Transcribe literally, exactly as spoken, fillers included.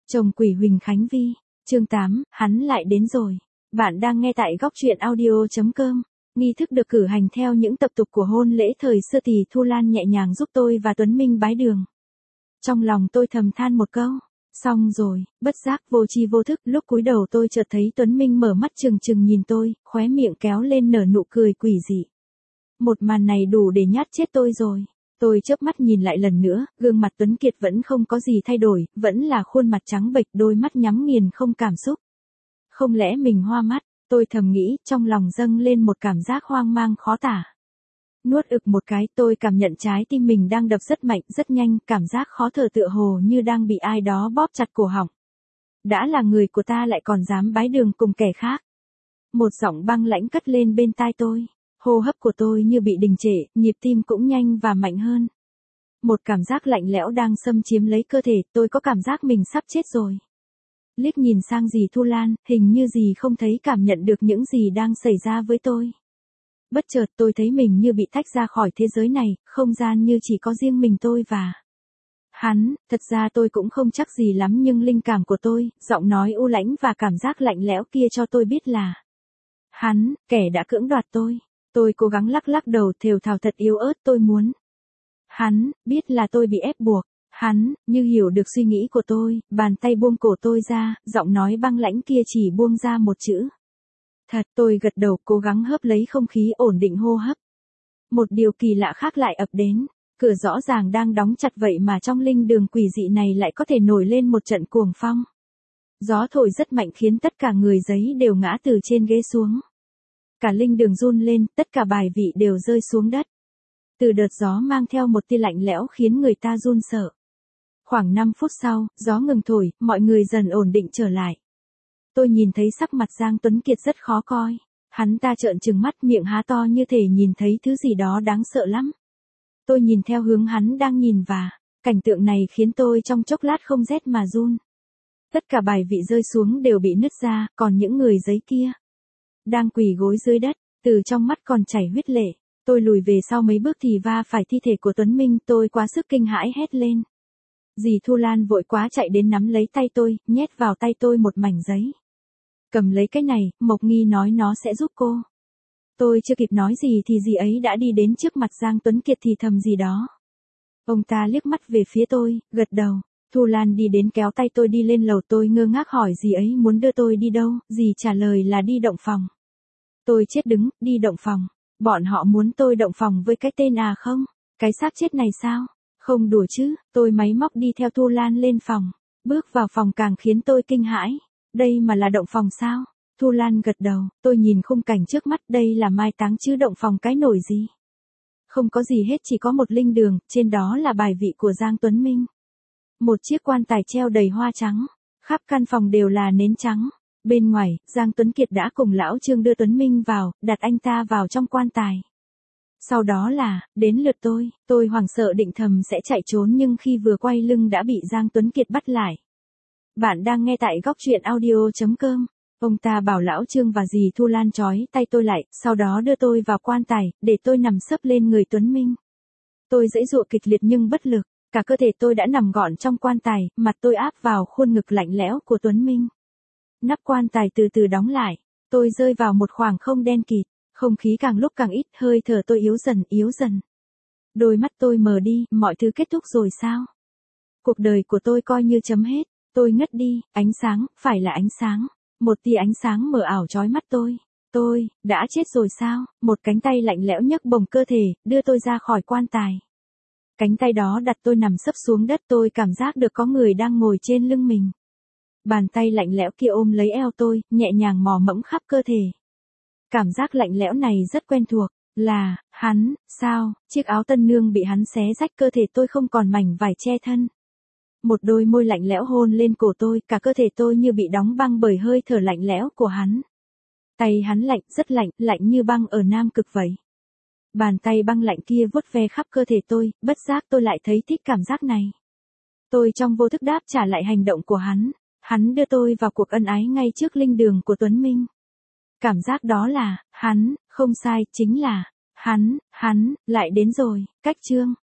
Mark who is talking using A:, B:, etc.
A: Chồng quỷ Huỳnh Khánh Vi, chương tám, hắn lại đến rồi. Bạn đang nghe tại góc truyện audio chấm com. Nghi thức được cử hành theo những tập tục của hôn lễ thời xưa thì Thu Lan nhẹ nhàng giúp tôi và Tuấn Minh bái đường. Trong lòng tôi thầm than một câu, xong rồi, bất giác vô tri vô thức, lúc cúi đầu tôi chợt thấy Tuấn Minh mở mắt trừng trừng nhìn tôi, khóe miệng kéo lên nở nụ cười quỷ dị. Một màn này đủ để nhát chết tôi rồi. Tôi chớp mắt nhìn lại lần nữa, gương mặt Tuấn Kiệt vẫn không có gì thay đổi, vẫn là khuôn mặt trắng bệch, đôi mắt nhắm nghiền không cảm xúc. Không lẽ mình hoa mắt, tôi thầm nghĩ, trong lòng dâng lên một cảm giác hoang mang khó tả. Nuốt ực một cái, tôi cảm nhận trái tim mình đang đập rất mạnh, rất nhanh, cảm giác khó thở tựa hồ như đang bị ai đó bóp chặt cổ họng. Đã là người của ta lại còn dám bái đường cùng kẻ khác. Một giọng băng lãnh cất lên bên tai tôi. Hô hấp của tôi như bị đình trệ, nhịp tim cũng nhanh và mạnh hơn. Một cảm giác lạnh lẽo đang xâm chiếm lấy cơ thể, tôi có cảm giác mình sắp chết rồi. Liếc nhìn sang dì Thu Lan, hình như dì không thấy cảm nhận được những gì đang xảy ra với tôi. Bất chợt tôi thấy mình như bị tách ra khỏi thế giới này, không gian như chỉ có riêng mình tôi và hắn. Thật ra tôi cũng không chắc gì lắm nhưng linh cảm của tôi, giọng nói u lãnh và cảm giác lạnh lẽo kia cho tôi biết là hắn, kẻ đã cưỡng đoạt tôi. Tôi cố gắng lắc lắc đầu thều thào thật yếu ớt, tôi muốn hắn biết là tôi bị ép buộc. Hắn như hiểu được suy nghĩ của tôi, bàn tay buông cổ tôi ra, giọng nói băng lãnh kia chỉ buông ra một chữ. Thật, tôi gật đầu cố gắng hớp lấy không khí, ổn định hô hấp. Một điều kỳ lạ khác lại ập đến, cửa rõ ràng đang đóng chặt vậy mà trong linh đường quỷ dị này lại có thể nổi lên một trận cuồng phong. Gió thổi rất mạnh khiến tất cả người giấy đều ngã từ trên ghế xuống. Cả linh đường run lên, tất cả bài vị đều rơi xuống đất. Từ đợt gió mang theo một tia lạnh lẽo khiến người ta run sợ. Khoảng năm phút sau, gió ngừng thổi, mọi người dần ổn định trở lại. Tôi nhìn thấy sắc mặt Giang Tuấn Kiệt rất khó coi. Hắn ta trợn trừng mắt, miệng há to như thể nhìn thấy thứ gì đó đáng sợ lắm. Tôi nhìn theo hướng hắn đang nhìn và cảnh tượng này khiến tôi trong chốc lát không rét mà run. Tất cả bài vị rơi xuống đều bị nứt ra, còn những người giấy kia đang quỳ gối dưới đất, từ trong mắt còn chảy huyết lệ. Tôi lùi về sau mấy bước thì va phải thi thể của Tuấn Minh, tôi quá sức kinh hãi hét lên. Dì Thu Lan vội quá chạy đến nắm lấy tay tôi, nhét vào tay tôi một mảnh giấy. Cầm lấy cái này, Mộc Nghi nói nó sẽ giúp cô. Tôi chưa kịp nói gì thì dì ấy đã đi đến trước mặt Giang Tuấn Kiệt thì thầm gì đó. Ông ta liếc mắt về phía tôi, gật đầu. Thu Lan đi đến kéo tay tôi đi lên lầu, tôi ngơ ngác hỏi dì ấy muốn đưa tôi đi đâu, dì trả lời là đi động phòng. Tôi chết đứng, đi động phòng. Bọn họ muốn tôi động phòng với cái tên à không? Cái xác chết này sao? Không đùa chứ, tôi máy móc đi theo Thu Lan lên phòng. Bước vào phòng càng khiến tôi kinh hãi. Đây mà là động phòng sao? Thu Lan gật đầu, tôi nhìn khung cảnh trước mắt, đây là mai táng chứ động phòng cái nổi gì? Không có gì hết, chỉ có một linh đường, trên đó là bài vị của Giang Tuấn Minh. Một chiếc quan tài treo đầy hoa trắng, khắp căn phòng đều là nến trắng. Bên ngoài, Giang Tuấn Kiệt đã cùng lão Trương đưa Tuấn Minh vào, đặt anh ta vào trong quan tài. Sau đó là, đến lượt tôi, tôi hoảng sợ định thầm sẽ chạy trốn nhưng khi vừa quay lưng đã bị Giang Tuấn Kiệt bắt lại. Bạn đang nghe tại góc truyện audio chấm com. Ông ta bảo lão Trương và dì Thu Lan trói tay tôi lại, sau đó đưa tôi vào quan tài, để tôi nằm sấp lên người Tuấn Minh. Tôi giãy giụa kịch liệt nhưng bất lực, cả cơ thể tôi đã nằm gọn trong quan tài, mặt tôi áp vào khuôn ngực lạnh lẽo của Tuấn Minh. Nắp quan tài từ từ đóng lại, tôi rơi vào một khoảng không đen kịt, không khí càng lúc càng ít, hơi thở tôi yếu dần, yếu dần. Đôi mắt tôi mờ đi, mọi thứ kết thúc rồi sao? Cuộc đời của tôi coi như chấm hết, tôi ngất đi, ánh sáng, phải là ánh sáng. Một tia ánh sáng mờ ảo chói mắt tôi. Tôi, đã chết rồi sao? Một cánh tay lạnh lẽo nhấc bổng cơ thể, đưa tôi ra khỏi quan tài. Cánh tay đó đặt tôi nằm sấp xuống đất, tôi cảm giác được có người đang ngồi trên lưng mình. Bàn tay lạnh lẽo kia ôm lấy eo tôi, nhẹ nhàng mò mẫm khắp cơ thể. Cảm giác lạnh lẽo này rất quen thuộc, là, hắn, sao, chiếc áo tân nương bị hắn xé rách, cơ thể tôi không còn mảnh vải che thân. Một đôi môi lạnh lẽo hôn lên cổ tôi, cả cơ thể tôi như bị đóng băng bởi hơi thở lạnh lẽo của hắn. Tay hắn lạnh, rất lạnh, lạnh như băng ở Nam Cực vậy. Bàn tay băng lạnh kia vuốt ve khắp cơ thể tôi, bất giác tôi lại thấy thích cảm giác này. Tôi trong vô thức đáp trả lại hành động của hắn. Hắn đưa tôi vào cuộc ân ái ngay trước linh đường của Tuấn Minh. Cảm giác đó là, hắn, không sai, chính là, hắn, hắn, lại đến rồi, cách chương.